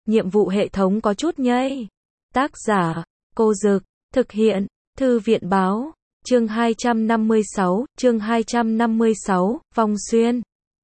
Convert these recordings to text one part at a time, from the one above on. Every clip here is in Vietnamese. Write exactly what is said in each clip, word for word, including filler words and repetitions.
nhiệm vụ hệ thống có chút nhây. Tác giả, Cô Dực, thực hiện, Thư viện báo, chương hai trăm năm mươi sáu, chương hai trăm năm mươi sáu, Vong Xuyên.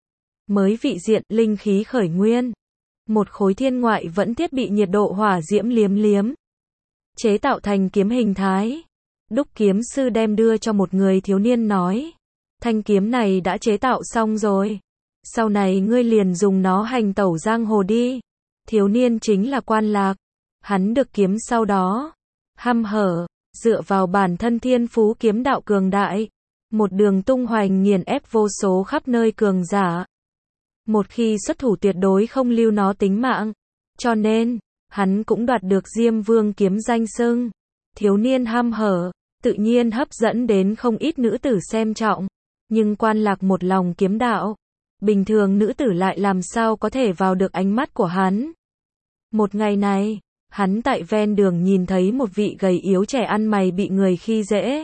Mới vị diện, linh khí khởi nguyên. Một khối thiên ngoại vẫn thiết bị nhiệt độ hỏa diễm liếm liếm. Chế tạo thành kiếm hình thái. Đúc kiếm sư đem đưa cho một người thiếu niên nói. Thanh kiếm này đã chế tạo xong rồi. Sau này ngươi liền dùng nó hành tẩu giang hồ đi. Thiếu niên chính là Quan Lạc. Hắn được kiếm sau đó. Hăm hở, dựa vào bản thân thiên phú kiếm đạo cường đại. Một đường tung hoành nghiền ép vô số khắp nơi cường giả. Một khi xuất thủ tuyệt đối không lưu nó tính mạng. Cho nên, hắn cũng đoạt được Diêm Vương kiếm danh xưng. Thiếu niên hăm hở, tự nhiên hấp dẫn đến không ít nữ tử xem trọng. Nhưng Quan Lạc một lòng kiếm đạo. Bình thường nữ tử lại làm sao có thể vào được ánh mắt của hắn. Một ngày này, hắn tại ven đường nhìn thấy một vị gầy yếu trẻ ăn mày bị người khi dễ.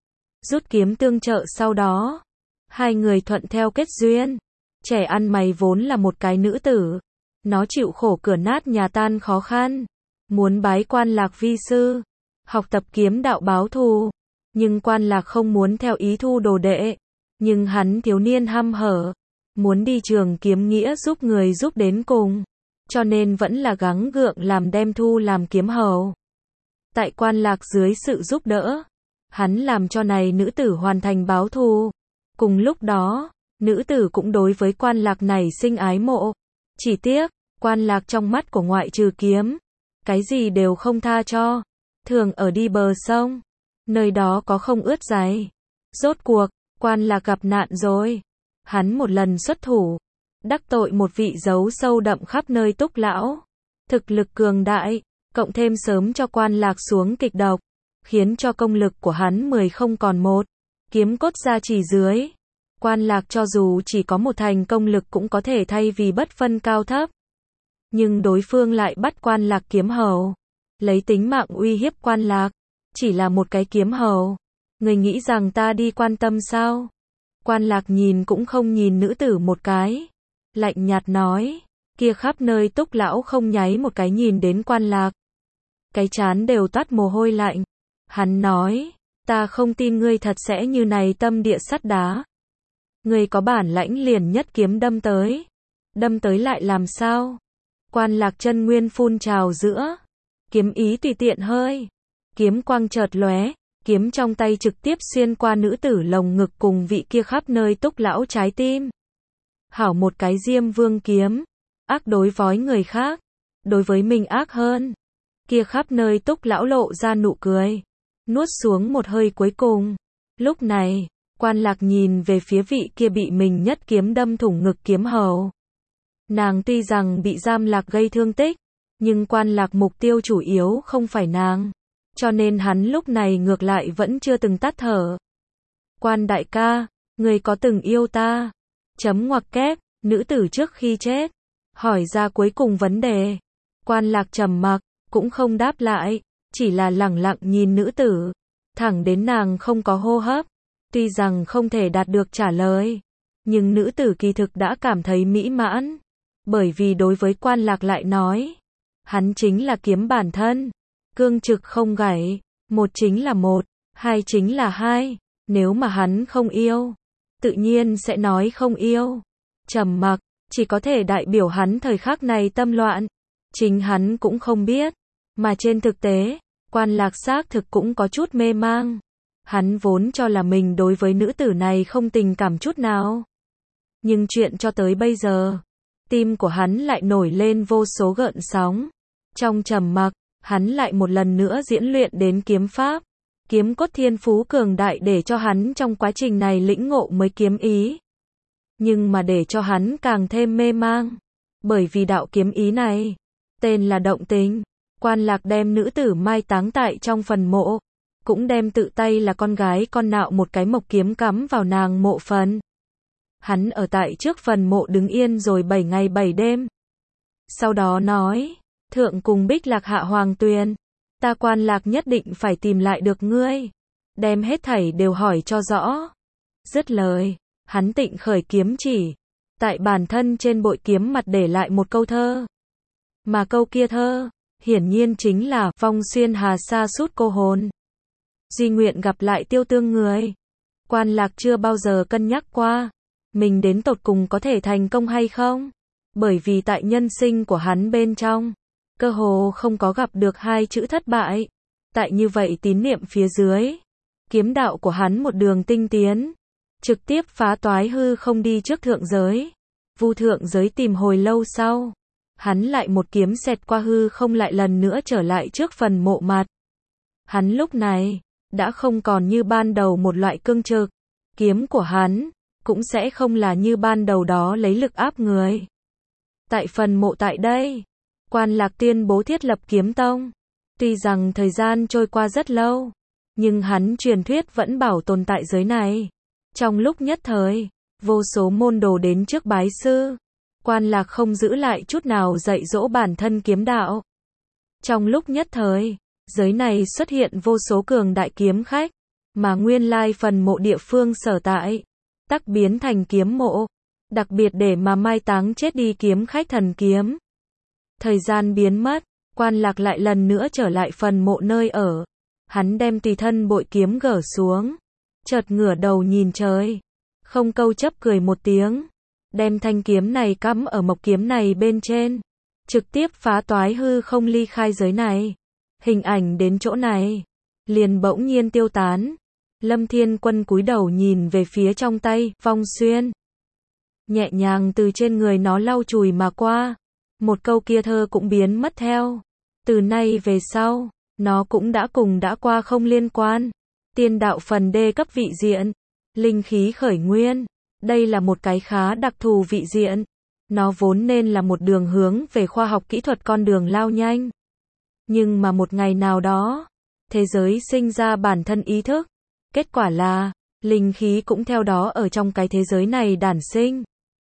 Rút kiếm tương trợ sau đó. Hai người thuận theo kết duyên. Trẻ ăn mày vốn là một cái nữ tử. Nó chịu khổ cửa nát nhà tan khó khăn. Muốn bái Quan Lạc vi sư. Học tập kiếm đạo báo thù. Nhưng Quan Lạc không muốn theo ý thu đồ đệ. Nhưng hắn thiếu niên hăm hở. Muốn đi trường kiếm nghĩa giúp người giúp đến cùng. Cho nên vẫn là gắng gượng làm đem thu làm kiếm hầu. Tại Quan Lạc dưới sự giúp đỡ. Hắn làm cho này nữ tử hoàn thành báo thù. Cùng lúc đó, nữ tử cũng đối với Quan Lạc này sinh ái mộ. Chỉ tiếc, Quan Lạc trong mắt của ngoại trừ kiếm. Cái gì đều không tha cho. Thường ở đi bờ sông. Nơi đó có không ướt giày. Rốt cuộc, Quan Lạc gặp nạn rồi. Hắn một lần xuất thủ. Đắc tội một vị giấu sâu đậm khắp nơi túc lão. Thực lực cường đại. Cộng thêm sớm cho Quan Lạc xuống kịch độc. Khiến cho công lực của hắn mười không còn một. Kiếm cốt gia chỉ dưới. Quan Lạc cho dù chỉ có một thành công lực cũng có thể thay vì bất phân cao thấp. Nhưng đối phương lại bắt Quan Lạc kiếm hầu. Lấy tính mạng uy hiếp Quan Lạc. Chỉ là một cái kiếm hầu. Người nghĩ rằng ta đi quan tâm sao? Quan Lạc nhìn cũng không nhìn nữ tử một cái. Lạnh nhạt nói. Kia khắp nơi túc lão không nháy một cái nhìn đến Quan Lạc. Cái trán đều toát mồ hôi lạnh. Hắn nói. Ta không tin ngươi thật sẽ như này tâm địa sắt đá. Ngươi có bản lãnh liền nhất kiếm đâm tới. Đâm tới lại làm sao? Quan Lạc chân nguyên phun trào giữa. Kiếm ý tùy tiện hơi. Kiếm quang chợt lóe. Kiếm trong tay trực tiếp xuyên qua nữ tử lồng ngực cùng vị kia khắp nơi túc lão trái tim. Hảo một cái Diêm Vương kiếm. Ác đối với người khác. Đối với mình ác hơn. Kia khắp nơi túc lão lộ ra nụ cười. Nuốt xuống một hơi cuối cùng. Lúc này, Quan Lạc nhìn về phía vị kia bị mình nhất kiếm đâm thủng ngực kiếm hầu. Nàng tuy rằng bị giam lạc gây thương tích. Nhưng Quan Lạc mục tiêu chủ yếu không phải nàng. Cho nên hắn lúc này ngược lại vẫn chưa từng tắt thở. Quan đại ca, người có từng yêu ta? Chấm ngoặc kép, nữ tử trước khi chết. Hỏi ra cuối cùng vấn đề. Quan Lạc trầm mặc, cũng không đáp lại. Chỉ là lẳng lặng nhìn nữ tử. Thẳng đến nàng không có hô hấp. Tuy rằng không thể đạt được trả lời. Nhưng nữ tử kỳ thực đã cảm thấy mỹ mãn. Bởi vì đối với Quan Lạc lại nói. Hắn chính là kiếm bản thân. Cương trực không gãy. Một chính là một. Hai chính là hai. Nếu mà hắn không yêu. Tự nhiên sẽ nói không yêu. Trầm mặc. Chỉ có thể đại biểu hắn thời khắc này tâm loạn. Chính hắn cũng không biết. Mà trên thực tế. Quan Lạc xác thực cũng có chút mê mang. Hắn vốn cho là mình đối với nữ tử này không tình cảm chút nào. Nhưng chuyện cho tới bây giờ. Tim của hắn lại nổi lên vô số gợn sóng. Trong trầm mặc. Hắn lại một lần nữa diễn luyện đến kiếm pháp. Kiếm cốt thiên phú cường đại để cho hắn trong quá trình này lĩnh ngộ mới kiếm ý. Nhưng mà để cho hắn càng thêm mê mang. Bởi vì đạo kiếm ý này. Tên là động tình. Quan Lạc đem nữ tử mai táng tại trong phần mộ. Cũng đem tự tay là con gái con nạo một cái mộc kiếm cắm vào nàng mộ phần. Hắn ở tại trước phần mộ đứng yên rồi bảy ngày bảy đêm. Sau đó nói. Thượng cùng Bích Lạc hạ hoàng tuyền. Ta Quan Lạc nhất định phải tìm lại được ngươi. Đem hết thảy đều hỏi cho rõ. Dứt lời. Hắn tịnh khởi kiếm chỉ. Tại bản thân trên bội kiếm mặt để lại một câu thơ. Mà câu kia thơ, hiển nhiên chính là vong xuyên hà sa sút cô hồn. Duy nguyện gặp lại tiêu tương người. Quan Lạc chưa bao giờ cân nhắc qua, mình đến tột cùng có thể thành công hay không? Bởi vì tại nhân sinh của hắn bên trong, cơ hồ không có gặp được hai chữ thất bại. Tại như vậy tín niệm phía dưới, kiếm đạo của hắn một đường tinh tiến, trực tiếp phá toái hư không đi trước thượng giới. Vu thượng giới tìm hồi lâu sau, hắn lại một kiếm xẹt qua hư không lại lần nữa trở lại trước phần mộ mặt. Hắn lúc này, đã không còn như ban đầu một loại cương trực, kiếm của hắn, cũng sẽ không là như ban đầu đó lấy lực áp người. Tại phần mộ tại đây, Quan Lạc tuyên bố thiết lập kiếm tông. Tuy rằng thời gian trôi qua rất lâu, nhưng hắn truyền thuyết vẫn bảo tồn tại giới này. Trong lúc nhất thời, vô số môn đồ đến trước bái sư. Quan Lạc không giữ lại chút nào dạy dỗ bản thân kiếm đạo. Trong lúc nhất thời, giới này xuất hiện vô số cường đại kiếm khách, mà nguyên lai phần mộ địa phương sở tại, tắc biến thành kiếm mộ, đặc biệt để mà mai táng chết đi kiếm khách thần kiếm. Thời gian biến mất, Quan Lạc lại lần nữa trở lại phần mộ nơi ở. Hắn đem tùy thân bội kiếm gỡ xuống, chợt ngửa đầu nhìn trời, không câu chấp cười một tiếng, đem thanh kiếm này cắm ở mộc kiếm này bên trên, trực tiếp phá toái hư không ly khai giới này. Hình ảnh đến chỗ này, liền bỗng nhiên tiêu tán. Lâm Thiên Quân cúi đầu nhìn về phía trong tay, vong xuyên. Nhẹ nhàng từ trên người nó lau chùi mà qua. Một câu kia thơ cũng biến mất theo. Từ nay về sau, nó cũng đã cùng đã qua không liên quan. Tiên đạo phần đê cấp vị diện, linh khí khởi nguyên. Đây là một cái khá đặc thù vị diện. Nó vốn nên là một đường hướng về khoa học kỹ thuật con đường lao nhanh. Nhưng mà một ngày nào đó, thế giới sinh ra bản thân ý thức. Kết quả là, linh khí cũng theo đó ở trong cái thế giới này đản sinh.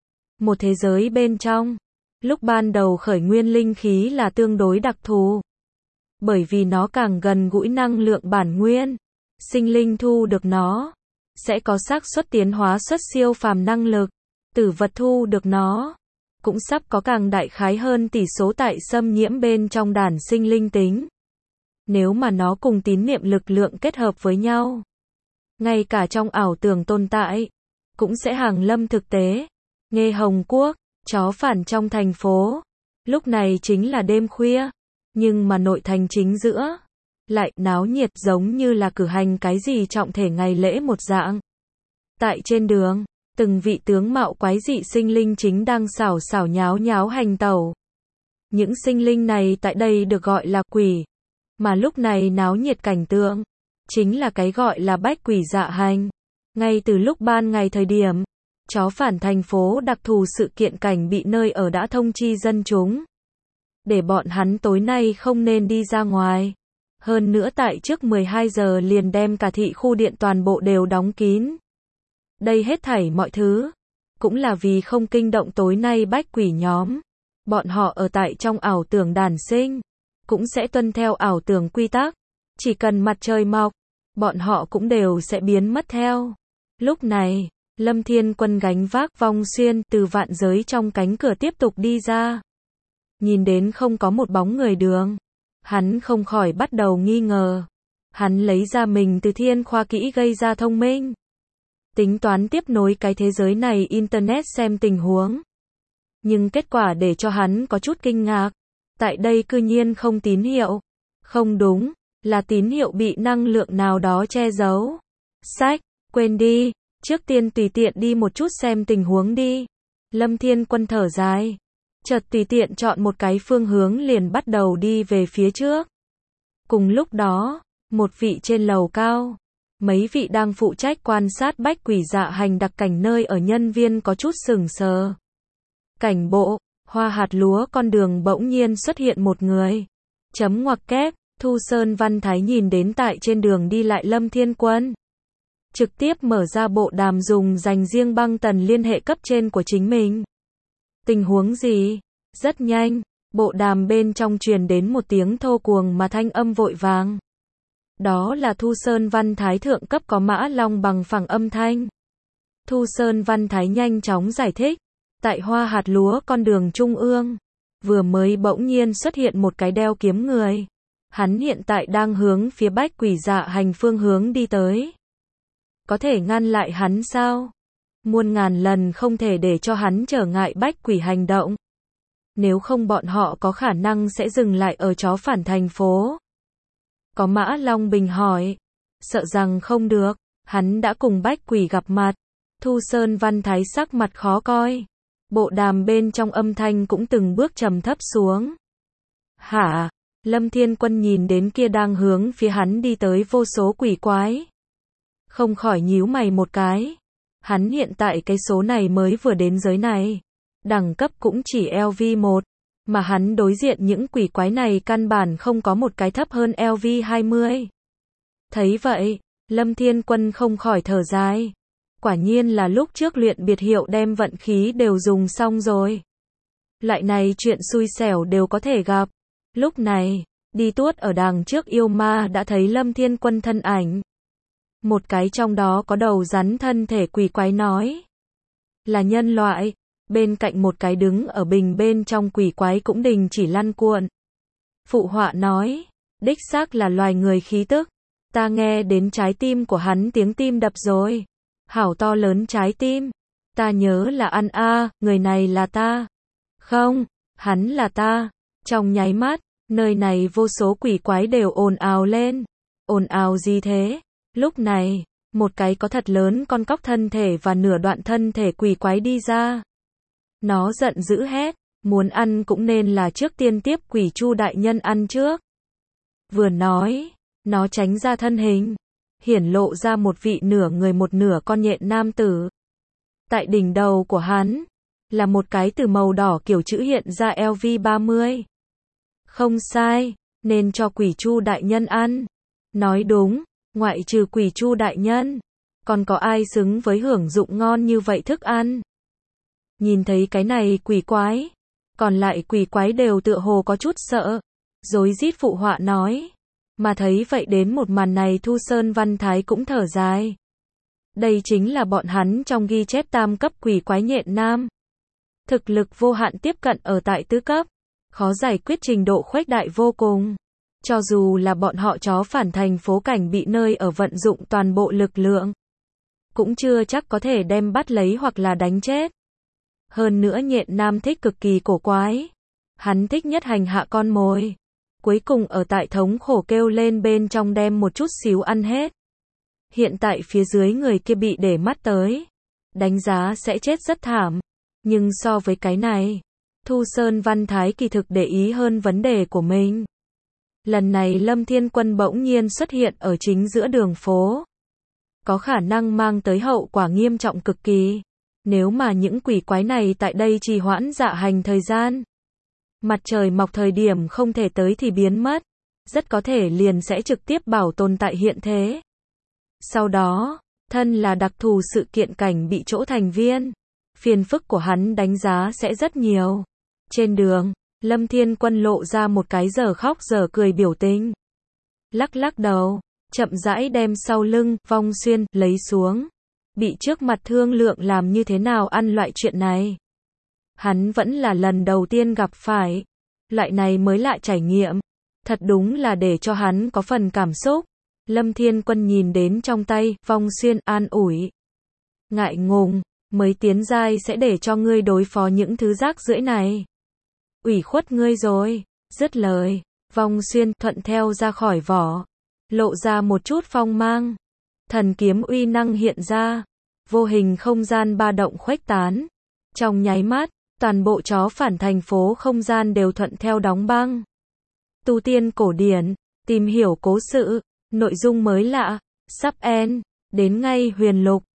Một thế giới bên trong, lúc ban đầu khởi nguyên linh khí là tương đối đặc thù. Bởi vì nó càng gần gũi năng lượng bản nguyên, sinh linh thu được nó, sẽ có xác suất tiến hóa xuất siêu phàm năng lực. Tử vật thu được nó, cũng sắp có càng đại khái hơn tỷ số tại xâm nhiễm bên trong đản sinh linh tính. Nếu mà nó cùng tín niệm lực lượng kết hợp với nhau, ngay cả trong ảo tưởng tồn tại, cũng sẽ hàng lâm thực tế. Nghe Hồng Quốc, chó phản trong thành phố, lúc này chính là đêm khuya, nhưng mà nội thành chính giữa, lại náo nhiệt giống như là cử hành cái gì trọng thể ngày lễ một dạng. Tại trên đường, từng vị tướng mạo quái dị sinh linh chính đang xảo xảo nháo nháo hành tẩu. Những sinh linh này tại đây được gọi là quỷ, mà lúc này náo nhiệt cảnh tượng, chính là cái gọi là bách quỷ dạ hành. Ngay từ lúc ban ngày thời điểm, chó phản thành phố đặc thù sự kiện cảnh bị nơi ở đã thông chi dân chúng, để bọn hắn tối nay không nên đi ra ngoài. Hơn nữa tại trước mười hai giờ liền đem cả thị khu điện toàn bộ đều đóng kín. Đây hết thảy mọi thứ, cũng là vì không kinh động tối nay bách quỷ nhóm. Bọn họ ở tại trong ảo tưởng đản sinh, cũng sẽ tuân theo ảo tưởng quy tắc. Chỉ cần mặt trời mọc, bọn họ cũng đều sẽ biến mất theo. Lúc này, Lâm Thiên Quân gánh vác vong xuyên từ vạn giới trong cánh cửa tiếp tục đi ra. Nhìn đến không có một bóng người đường, hắn không khỏi bắt đầu nghi ngờ. Hắn lấy ra mình từ thiên khoa kỹ gây ra thông minh, tính toán tiếp nối cái thế giới này internet xem tình huống. Nhưng kết quả để cho hắn có chút kinh ngạc. Tại đây cư nhiên không tín hiệu. Không đúng, là tín hiệu bị năng lượng nào đó che giấu. Sách, quên đi, trước tiên tùy tiện đi một chút xem tình huống đi. Lâm Thiên Quân thở dài, chợt tùy tiện chọn một cái phương hướng liền bắt đầu đi về phía trước. Cùng lúc đó, một vị trên lầu cao, mấy vị đang phụ trách quan sát bách quỷ dạ hành đặc cảnh nơi ở nhân viên có chút sừng sờ. Cảnh bộ, hoa hạt lúa con đường bỗng nhiên xuất hiện một người. Chấm ngoặc kép, Thu Sơn Văn Thái nhìn đến tại trên đường đi lại Lâm Thiên Quân. Trực tiếp mở ra bộ đàm dùng dành riêng băng tần liên hệ cấp trên của chính mình. Tình huống gì? Rất nhanh, bộ đàm bên trong truyền đến một tiếng thô cuồng mà thanh âm vội vàng. Đó là Thu Sơn Văn Thái thượng cấp có mã long bằng phẳng âm thanh. Thu Sơn Văn Thái nhanh chóng giải thích. Tại hoa hạt lúa con đường trung ương, vừa mới bỗng nhiên xuất hiện một cái đeo kiếm người. Hắn hiện tại đang hướng phía bách quỷ dạ hành phương hướng đi tới. Có thể ngăn lại hắn sao? Muôn ngàn lần không thể để cho hắn trở ngại bách quỷ hành động. Nếu không bọn họ có khả năng sẽ dừng lại ở chó phản thành phố. Có Mã Long Bình hỏi. Sợ rằng không được, hắn đã cùng bách quỷ gặp mặt. Thu Sơn Văn Thái sắc mặt khó coi. Bộ đàm bên trong âm thanh cũng từng bước trầm thấp xuống. Hả? Lâm Thiên Quân nhìn đến kia đang hướng phía hắn đi tới vô số quỷ quái. Không khỏi nhíu mày một cái. Hắn hiện tại cái số này mới vừa đến giới này. Đẳng cấp cũng chỉ L V một. Mà hắn đối diện những quỷ quái này căn bản không có một cái thấp hơn L V hai mươi. Thấy vậy, Lâm Thiên Quân không khỏi thở dài. Quả nhiên là lúc trước luyện biệt hiệu đem vận khí đều dùng xong rồi. Loại này chuyện xui xẻo đều có thể gặp. Lúc này, đi tuốt ở đằng trước yêu ma đã thấy Lâm Thiên Quân thân ảnh. Một cái trong đó có đầu rắn thân thể quỷ quái nói. Là nhân loại. Bên cạnh một cái đứng ở bình bên trong quỷ quái cũng đình chỉ lăn cuộn. Phụ họa nói. Đích xác là loài người khí tức. Ta nghe đến trái tim của hắn tiếng tim đập rồi. Hảo to lớn trái tim. Ta nhớ là ăn a, người này là ta. Không, hắn là ta. Trong nháy mắt, nơi này vô số quỷ quái đều ồn ào lên. Ồn ào gì thế? Lúc này, một cái có thật lớn con cóc thân thể và nửa đoạn thân thể quỷ quái đi ra. Nó giận dữ hét, muốn ăn cũng nên là trước tiên tiếp quỷ Chu đại nhân ăn trước. Vừa nói, nó tránh ra thân hình, hiển lộ ra một vị nửa người một nửa con nhện nam tử. Tại đỉnh đầu của hắn, là một cái từ màu đỏ kiểu chữ hiện ra L V ba mươi. Không sai, nên cho quỷ Chu đại nhân ăn. Nói đúng, ngoại trừ quỷ Chu đại nhân, còn có ai xứng với hưởng dụng ngon như vậy thức ăn. Nhìn thấy cái này quỷ quái, còn lại quỷ quái đều tựa hồ có chút sợ, rối rít phụ họa nói. Mà thấy vậy đến một màn này Thu Sơn Văn Thái cũng thở dài. Đây chính là bọn hắn trong ghi chép tam cấp quỷ quái nhện nam. Thực lực vô hạn tiếp cận ở tại tứ cấp, khó giải quyết trình độ khuếch đại vô cùng. Cho dù là bọn họ chó phản thành phố cảnh bị nơi ở vận dụng toàn bộ lực lượng, cũng chưa chắc có thể đem bắt lấy hoặc là đánh chết. Hơn nữa nhện nam thích cực kỳ cổ quái. Hắn thích nhất hành hạ con mồi. Cuối cùng ở tại thống khổ kêu lên bên trong đem một chút xíu ăn hết. Hiện tại phía dưới người kia bị để mắt tới. Đánh giá sẽ chết rất thảm. Nhưng so với cái này, Thu Sơn Văn Thái kỳ thực để ý hơn vấn đề của mình. Lần này Lâm Thiên Quân bỗng nhiên xuất hiện ở chính giữa đường phố. Có khả năng mang tới hậu quả nghiêm trọng cực kỳ. Nếu mà những quỷ quái này tại đây trì hoãn dạ hành thời gian, mặt trời mọc thời điểm không thể tới thì biến mất, rất có thể liền sẽ trực tiếp bảo tồn tại hiện thế. Sau đó, thân là đặc thù sự kiện cảnh bị chỗ thành viên, phiền phức của hắn đánh giá sẽ rất nhiều. Trên đường, Lâm Thiên Quân lộ ra một cái giờ khóc giờ cười biểu tình. Lắc lắc đầu, chậm rãi đem sau lưng, vong xuyên, lấy xuống. Bị trước mặt thương lượng làm như thế nào ăn loại chuyện này. Hắn vẫn là lần đầu tiên gặp phải. Loại này mới lạ trải nghiệm. Thật đúng là để cho hắn có phần cảm xúc. Lâm Thiên Quân nhìn đến trong tay, vong xuyên, an ủi. Ngại ngùng, mới tiến giai sẽ để cho ngươi đối phó những thứ rác rưởi này. Ủy khuất ngươi rồi. Dứt lời, vong xuyên, thuận theo ra khỏi vỏ. Lộ ra một chút phong mang. Thần kiếm uy năng hiện ra. Vô hình không gian ba động khuếch tán. Trong nháy mắt, toàn bộ chó phản thành phố không gian đều thuận theo đóng băng. Tu tiên cổ điển, tìm hiểu cố sự, nội dung mới lạ, sắp end, đến ngay huyền lục.